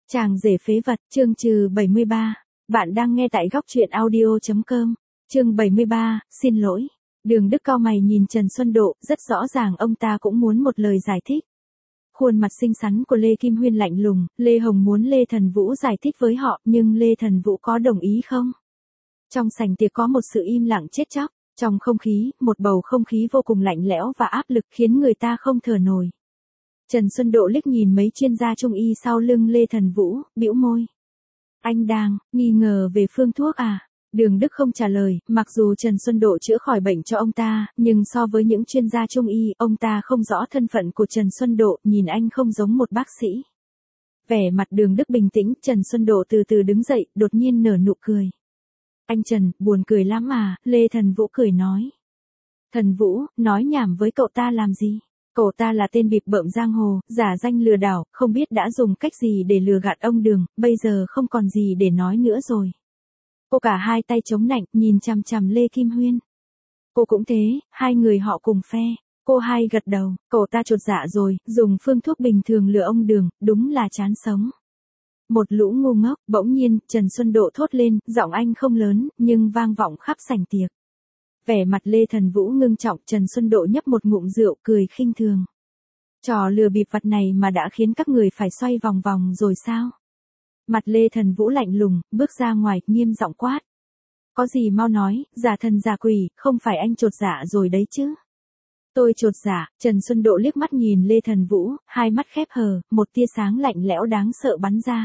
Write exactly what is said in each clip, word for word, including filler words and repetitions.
Chàng rể phế vật, chương trừ bảy mươi ba. Bạn đang nghe tại góc truyện audio chấm com. Chương bảy mươi ba, xin lỗi. Đường Đức cau mày nhìn Trần Xuân Độ, rất rõ ràng ông ta cũng muốn một lời giải thích. Khuôn mặt xinh xắn của Lê Kim Huyên lạnh lùng, Lê Hồng muốn Lê Thần Vũ giải thích với họ, nhưng Lê Thần Vũ có đồng ý không? Trong sảnh tiệc có một sự im lặng chết chóc, trong không khí, một bầu không khí vô cùng lạnh lẽo và áp lực khiến người ta không thở nổi. Trần Xuân Độ liếc nhìn mấy chuyên gia trung y sau lưng Lê Thần Vũ, bĩu môi. Anh đang nghi ngờ về phương thuốc à? Đường Đức không trả lời, mặc dù Trần Xuân Độ chữa khỏi bệnh cho ông ta, nhưng so với những chuyên gia trung y, ông ta không rõ thân phận của Trần Xuân Độ, nhìn anh không giống một bác sĩ. Vẻ mặt Đường Đức bình tĩnh, Trần Xuân Độ từ từ đứng dậy, đột nhiên nở nụ cười. Anh Trần, buồn cười lắm à, Lê Thần Vũ cười nói. Thần Vũ, nói nhảm với cậu ta làm gì? Cậu ta là tên bịp bợm giang hồ, giả danh lừa đảo, không biết đã dùng cách gì để lừa gạt ông Đường, bây giờ không còn gì để nói nữa rồi. Cô cả hai tay chống nạnh, nhìn chằm chằm Lê Kim Huyên. Cô cũng thế, hai người họ cùng phe. Cô hai gật đầu, cậu ta chột dạ rồi, dùng phương thuốc bình thường lừa ông Đường, đúng là chán sống. Một lũ ngu ngốc, bỗng nhiên, Trần Xuân Độ thốt lên, giọng anh không lớn, nhưng vang vọng khắp sảnh tiệc. Vẻ mặt Lê Thần Vũ ngưng trọng, Trần Xuân Độ nhấp một ngụm rượu, cười khinh thường. Trò lừa bịp vặt này mà đã khiến các người phải xoay vòng vòng rồi sao? Mặt Lê Thần Vũ lạnh lùng, bước ra ngoài, nghiêm giọng quát. Có gì mau nói, giả thần giả quỷ, không phải anh chột dạ rồi đấy chứ? Tôi chột dạ, Trần Xuân Độ liếc mắt nhìn Lê Thần Vũ, hai mắt khép hờ, một tia sáng lạnh lẽo đáng sợ bắn ra.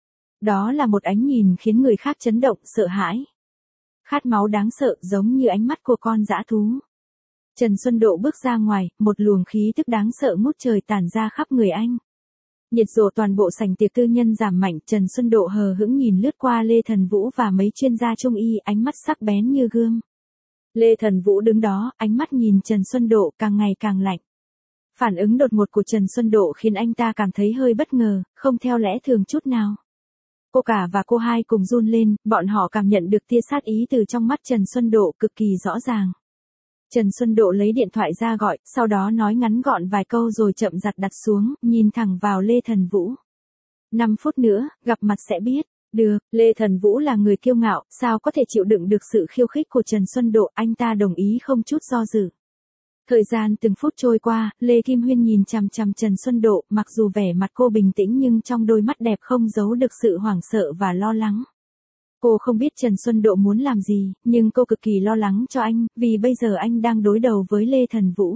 Đó là một ánh nhìn khiến người khác chấn động, sợ hãi. Khát máu đáng sợ giống như ánh mắt của con dã thú. Trần Xuân Độ bước ra ngoài, một luồng khí tức đáng sợ ngút trời tản ra khắp người anh. Nhiệt độ toàn bộ sảnh tiệc tư nhân giảm mạnh, Trần Xuân Độ hờ hững nhìn lướt qua Lê Thần Vũ và mấy chuyên gia trung y, ánh mắt sắc bén như gươm. Lê Thần Vũ đứng đó, ánh mắt nhìn Trần Xuân Độ càng ngày càng lạnh. Phản ứng đột ngột của Trần Xuân Độ khiến anh ta cảm thấy hơi bất ngờ, không theo lẽ thường chút nào. Cô cả và cô hai cùng run lên, bọn họ cảm nhận được tia sát ý từ trong mắt Trần Xuân Độ cực kỳ rõ ràng. Trần Xuân Độ lấy điện thoại ra gọi, sau đó nói ngắn gọn vài câu rồi chậm rặt đặt xuống, nhìn thẳng vào Lê Thần Vũ. Năm phút nữa, gặp mặt sẽ biết. Được, Lê Thần Vũ là người kiêu ngạo, sao có thể chịu đựng được sự khiêu khích của Trần Xuân Độ, anh ta đồng ý không chút do dự. Thời gian từng phút trôi qua, Lê Kim Huyên nhìn chằm chằm Trần Xuân Độ, mặc dù vẻ mặt cô bình tĩnh nhưng trong đôi mắt đẹp không giấu được sự hoảng sợ và lo lắng. Cô không biết Trần Xuân Độ muốn làm gì, nhưng cô cực kỳ lo lắng cho anh, vì bây giờ anh đang đối đầu với Lê Thần Vũ.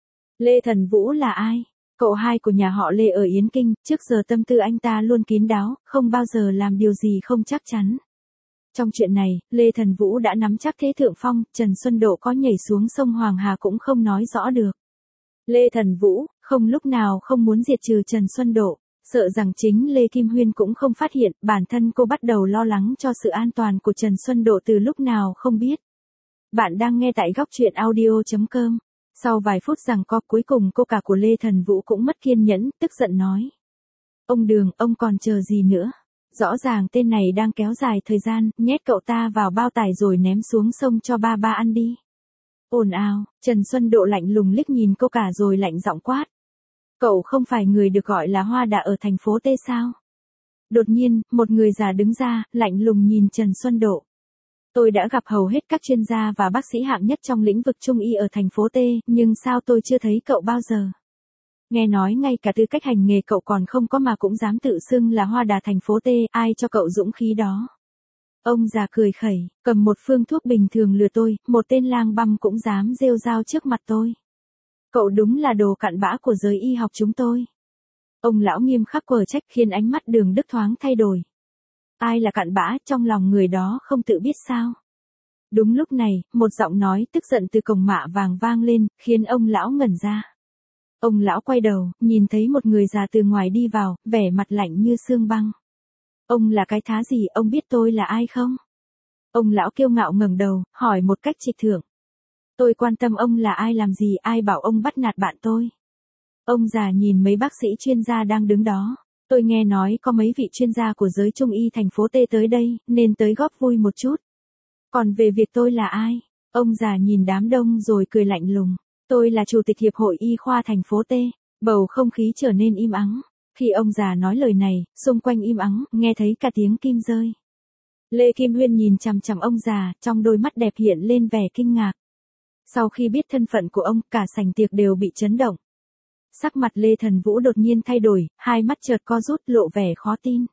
Lê Thần Vũ là ai? Cậu hai của nhà họ Lê ở Yến Kinh, trước giờ tâm tư anh ta luôn kín đáo, không bao giờ làm điều gì không chắc chắn. Trong chuyện này, Lê Thần Vũ đã nắm chắc thế thượng phong, Trần Xuân Độ có nhảy xuống sông Hoàng Hà cũng không nói rõ được. Lê Thần Vũ, không lúc nào không muốn diệt trừ Trần Xuân Độ, sợ rằng chính Lê Kim Huyên cũng không phát hiện, bản thân cô bắt đầu lo lắng cho sự an toàn của Trần Xuân Độ từ lúc nào không biết. Bạn đang nghe tại góc truyện audio chấm com. Sau vài phút giằng co, cuối cùng cô cả của Lê Thần Vũ cũng mất kiên nhẫn, tức giận nói. Ông Đường, ông còn chờ gì nữa? Rõ ràng tên này đang kéo dài thời gian, nhét cậu ta vào bao tải rồi ném xuống sông cho ba ba ăn đi. Ồn ào, Trần Xuân Độ lạnh lùng liếc nhìn cô cả rồi lạnh giọng quát. Cậu không phải người được gọi là Hoa Đà ở thành phố T sao? Đột nhiên, một người già đứng ra, lạnh lùng nhìn Trần Xuân Độ. Tôi đã gặp hầu hết các chuyên gia và bác sĩ hạng nhất trong lĩnh vực trung y ở thành phố T, nhưng sao tôi chưa thấy cậu bao giờ? Nghe nói ngay cả tư cách hành nghề cậu còn không có mà cũng dám tự xưng là Hoa Đà thành phố T, ai cho cậu dũng khí đó? Ông già cười khẩy, cầm một phương thuốc bình thường lừa tôi, một tên lang băm cũng dám rêu rao trước mặt tôi. Cậu đúng là đồ cặn bã của giới y học chúng tôi. Ông lão nghiêm khắc quở trách khiến ánh mắt Đường Đức thoáng thay đổi. Ai là cặn bã, trong lòng người đó không tự biết sao? Đúng lúc này, một giọng nói tức giận từ cổng mạ vàng vang lên, khiến ông lão ngẩn ra. Ông lão quay đầu, nhìn thấy một người già từ ngoài đi vào, vẻ mặt lạnh như xương băng. Ông là cái thá gì, ông biết tôi là ai không? Ông lão kiêu ngạo ngẩng đầu, hỏi một cách trịch thượng. Tôi quan tâm ông là ai làm gì, ai bảo ông bắt nạt bạn tôi? Ông già nhìn mấy bác sĩ chuyên gia đang đứng đó. Tôi nghe nói có mấy vị chuyên gia của giới trung y thành phố T tới đây, nên tới góp vui một chút. Còn về việc tôi là ai? Ông già nhìn đám đông rồi cười lạnh lùng. Tôi là chủ tịch hiệp hội y khoa thành phố T. Bầu không khí trở nên im ắng. Khi ông già nói lời này, xung quanh im ắng, nghe thấy cả tiếng kim rơi. Lê Kim Huyên nhìn chằm chằm ông già, trong đôi mắt đẹp hiện lên vẻ kinh ngạc. Sau khi biết thân phận của ông, cả sảnh tiệc đều bị chấn động. Sắc mặt Lê Thần Vũ đột nhiên thay đổi, hai mắt chợt co rút lộ vẻ khó tin.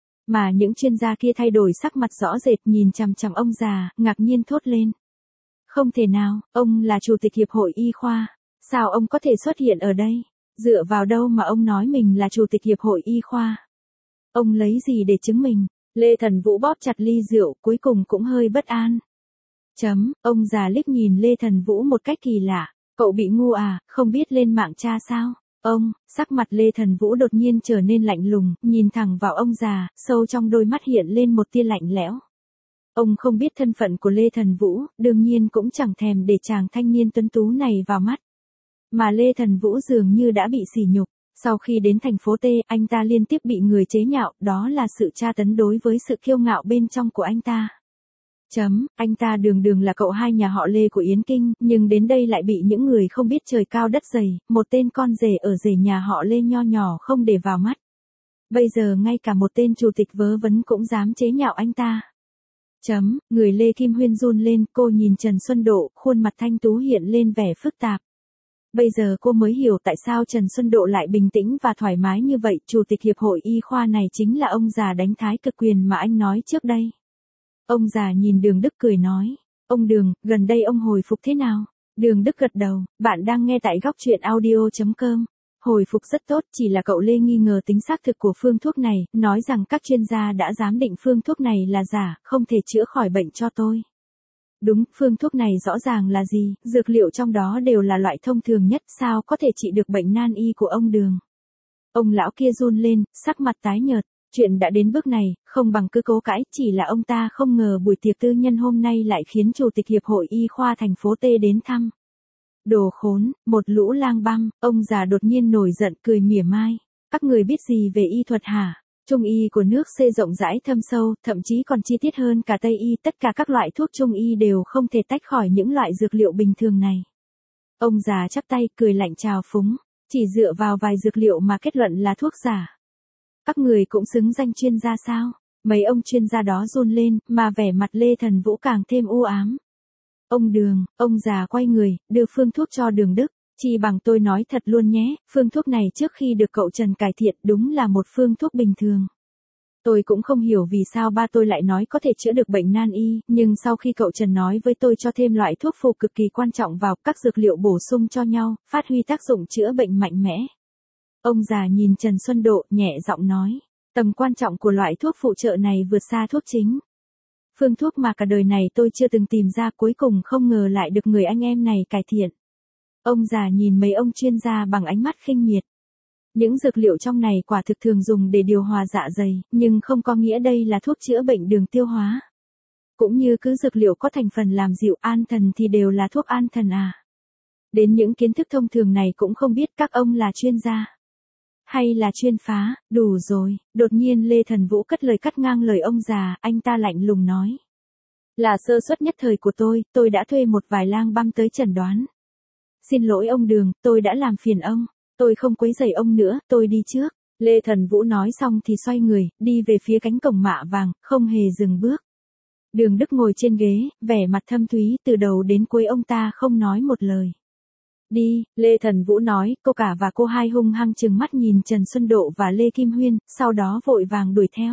Mà những chuyên gia kia thay đổi sắc mặt rõ rệt nhìn chằm chằm ông già, ngạc nhiên thốt lên. Không thể nào, ông là chủ tịch hiệp hội y khoa, sao ông có thể xuất hiện ở đây? Dựa vào đâu mà ông nói mình là chủ tịch hiệp hội y khoa? Ông lấy gì để chứng minh? Lê Thần Vũ bóp chặt ly rượu, cuối cùng cũng hơi bất an. Chấm, ông già liếc nhìn Lê Thần Vũ một cách kỳ lạ. Cậu bị ngu à, không biết lên mạng tra sao? Ông, sắc mặt Lê Thần Vũ đột nhiên trở nên lạnh lùng, nhìn thẳng vào ông già, sâu trong đôi mắt hiện lên một tia lạnh lẽo. Ông không biết thân phận của Lê Thần Vũ, đương nhiên cũng chẳng thèm để chàng thanh niên tuấn tú này vào mắt. Mà Lê Thần Vũ dường như đã bị sỉ nhục. Sau khi đến thành phố T, anh ta liên tiếp bị người chế nhạo, đó là sự tra tấn đối với sự kiêu ngạo bên trong của anh ta. Chấm, anh ta đường đường là cậu hai nhà họ Lê của Yến Kinh, nhưng đến đây lại bị những người không biết trời cao đất dày, một tên con rể ở rể nhà họ Lê nho nhỏ không để vào mắt. Bây giờ ngay cả một tên chủ tịch vớ vẩn cũng dám chế nhạo anh ta. Chấm, người Lê Kim Huyên run lên, cô nhìn Trần Xuân Độ, khuôn mặt thanh tú hiện lên vẻ phức tạp. Bây giờ cô mới hiểu tại sao Trần Xuân Độ lại bình tĩnh và thoải mái như vậy, chủ tịch hiệp hội y khoa này chính là ông già đánh thái cực quyền mà anh nói trước đây. Ông già nhìn Đường Đức cười nói, ông Đường, gần đây ông hồi phục thế nào? Đường Đức gật đầu, bạn đang nghe tại góc truyện audio chấm com. Hồi phục rất tốt, chỉ là cậu Lê nghi ngờ tính xác thực của phương thuốc này, nói rằng các chuyên gia đã giám định phương thuốc này là giả, không thể chữa khỏi bệnh cho tôi. Đúng, phương thuốc này rõ ràng là gì, dược liệu trong đó đều là loại thông thường nhất, sao có thể trị được bệnh nan y của ông Đường. Ông lão kia run lên, sắc mặt tái nhợt, chuyện đã đến bước này, không bằng cứ cố cãi, chỉ là ông ta không ngờ buổi tiệc tư nhân hôm nay lại khiến chủ tịch hiệp hội y khoa thành phố T đến thăm. Đồ khốn, một lũ lang băm, ông già đột nhiên nổi giận cười mỉa mai. Các người biết gì về y thuật hả? Trung y của nước C rộng rãi thâm sâu, thậm chí còn chi tiết hơn cả Tây y, tất cả các loại thuốc Trung y đều không thể tách khỏi những loại dược liệu bình thường này. Ông già chắp tay cười lạnh trào phúng, chỉ dựa vào vài dược liệu mà kết luận là thuốc giả. Các người cũng xứng danh chuyên gia sao? Mấy ông chuyên gia đó run lên, mà vẻ mặt Lê Thần Vũ càng thêm u ám. Ông Đường, ông già quay người, đưa phương thuốc cho Đường Đức. Chỉ bằng tôi nói thật luôn nhé, phương thuốc này trước khi được cậu Trần cải thiện đúng là một phương thuốc bình thường. Tôi cũng không hiểu vì sao ba tôi lại nói có thể chữa được bệnh nan y, nhưng sau khi cậu Trần nói với tôi cho thêm loại thuốc phụ cực kỳ quan trọng vào, các dược liệu bổ sung cho nhau, phát huy tác dụng chữa bệnh mạnh mẽ. Ông già nhìn Trần Xuân Độ, nhẹ giọng nói, tầm quan trọng của loại thuốc phụ trợ này vượt xa thuốc chính. Phương thuốc mà cả đời này tôi chưa từng tìm ra, cuối cùng không ngờ lại được người anh em này cải thiện. Ông già nhìn mấy ông chuyên gia bằng ánh mắt khinh miệt. Những dược liệu trong này quả thực thường dùng để điều hòa dạ dày, nhưng không có nghĩa đây là thuốc chữa bệnh đường tiêu hóa. Cũng như cứ dược liệu có thành phần làm dịu an thần thì đều là thuốc an thần à. Đến những kiến thức thông thường này cũng không biết các ông là chuyên gia hay là chuyên phá, đủ rồi. Đột nhiên Lê Thần Vũ cất lời cắt ngang lời ông già, anh ta lạnh lùng nói. Là sơ suất nhất thời của tôi, tôi đã thuê một vài lang băm tới chẩn đoán. Xin lỗi ông Đường, tôi đã làm phiền ông, tôi không quấy rầy ông nữa, tôi đi trước. Lê Thần Vũ nói xong thì xoay người, đi về phía cánh cổng mạ vàng, không hề dừng bước. Đường Đức ngồi trên ghế, vẻ mặt thâm thúy, từ đầu đến cuối ông ta không nói một lời. Đi, Lê Thần Vũ nói, cô cả và cô hai hung hăng trừng mắt nhìn Trần Xuân Độ và Lê Kim Huyên, sau đó vội vàng đuổi theo.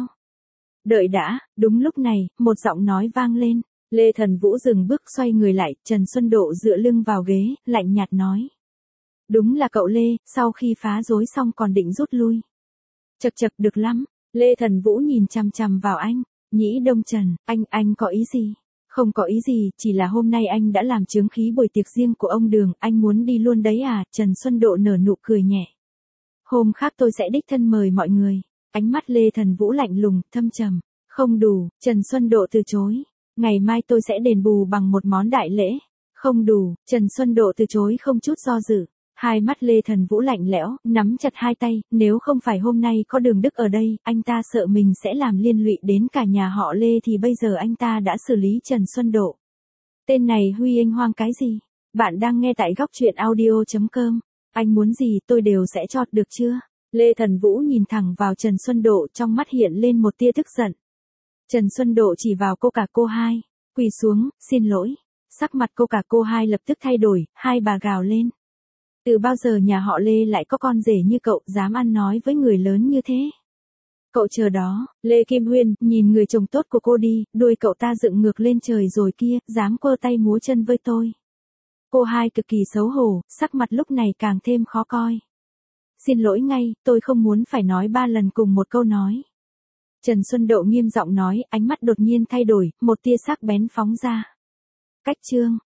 Đợi đã, đúng lúc này, một giọng nói vang lên. Lê Thần Vũ dừng bước xoay người lại, Trần Xuân Độ dựa lưng vào ghế, lạnh nhạt nói. Đúng là cậu Lê, sau khi phá rối xong còn định rút lui. Chật chật được lắm, Lê Thần Vũ nhìn chằm chằm vào anh, Nhĩ Đông Trần, anh, anh có ý gì? Không có ý gì, chỉ là hôm nay anh đã làm chướng khí buổi tiệc riêng của ông Đường, anh muốn đi luôn đấy à? Trần Xuân Độ nở nụ cười nhẹ. Hôm khác tôi sẽ đích thân mời mọi người. Ánh mắt Lê Thần Vũ lạnh lùng, thâm trầm. Không đủ, Trần Xuân Độ từ chối. Ngày mai tôi sẽ đền bù bằng một món đại lễ. Không đủ, Trần Xuân Độ từ chối không chút do dự. Hai mắt Lê Thần Vũ lạnh lẽo, nắm chặt hai tay, nếu không phải hôm nay có Đường Đức ở đây, anh ta sợ mình sẽ làm liên lụy đến cả nhà họ Lê thì bây giờ anh ta đã xử lý Trần Xuân Độ. Tên này huy anh hoang cái gì? Bạn đang nghe tại góc truyện audio chấm com. Anh muốn gì tôi đều sẽ cho, được chưa? Lê Thần Vũ nhìn thẳng vào Trần Xuân Độ, trong mắt hiện lên một tia tức giận. Trần Xuân Độ chỉ vào cô cả cô hai, quỳ xuống, xin lỗi. Sắc mặt cô cả cô hai lập tức thay đổi, hai bà gào lên. Từ bao giờ nhà họ Lê lại có con rể như cậu, dám ăn nói với người lớn như thế? Cậu chờ đó, Lê Kim Huyên, nhìn người chồng tốt của cô đi, đuôi cậu ta dựng ngược lên trời rồi kia, dám quơ tay múa chân với tôi. Cô hai cực kỳ xấu hổ, sắc mặt lúc này càng thêm khó coi. Xin lỗi ngay, tôi không muốn phải nói ba lần cùng một câu nói. Trần Xuân Độ nghiêm giọng nói, ánh mắt đột nhiên thay đổi, một tia sắc bén phóng ra. Cách chương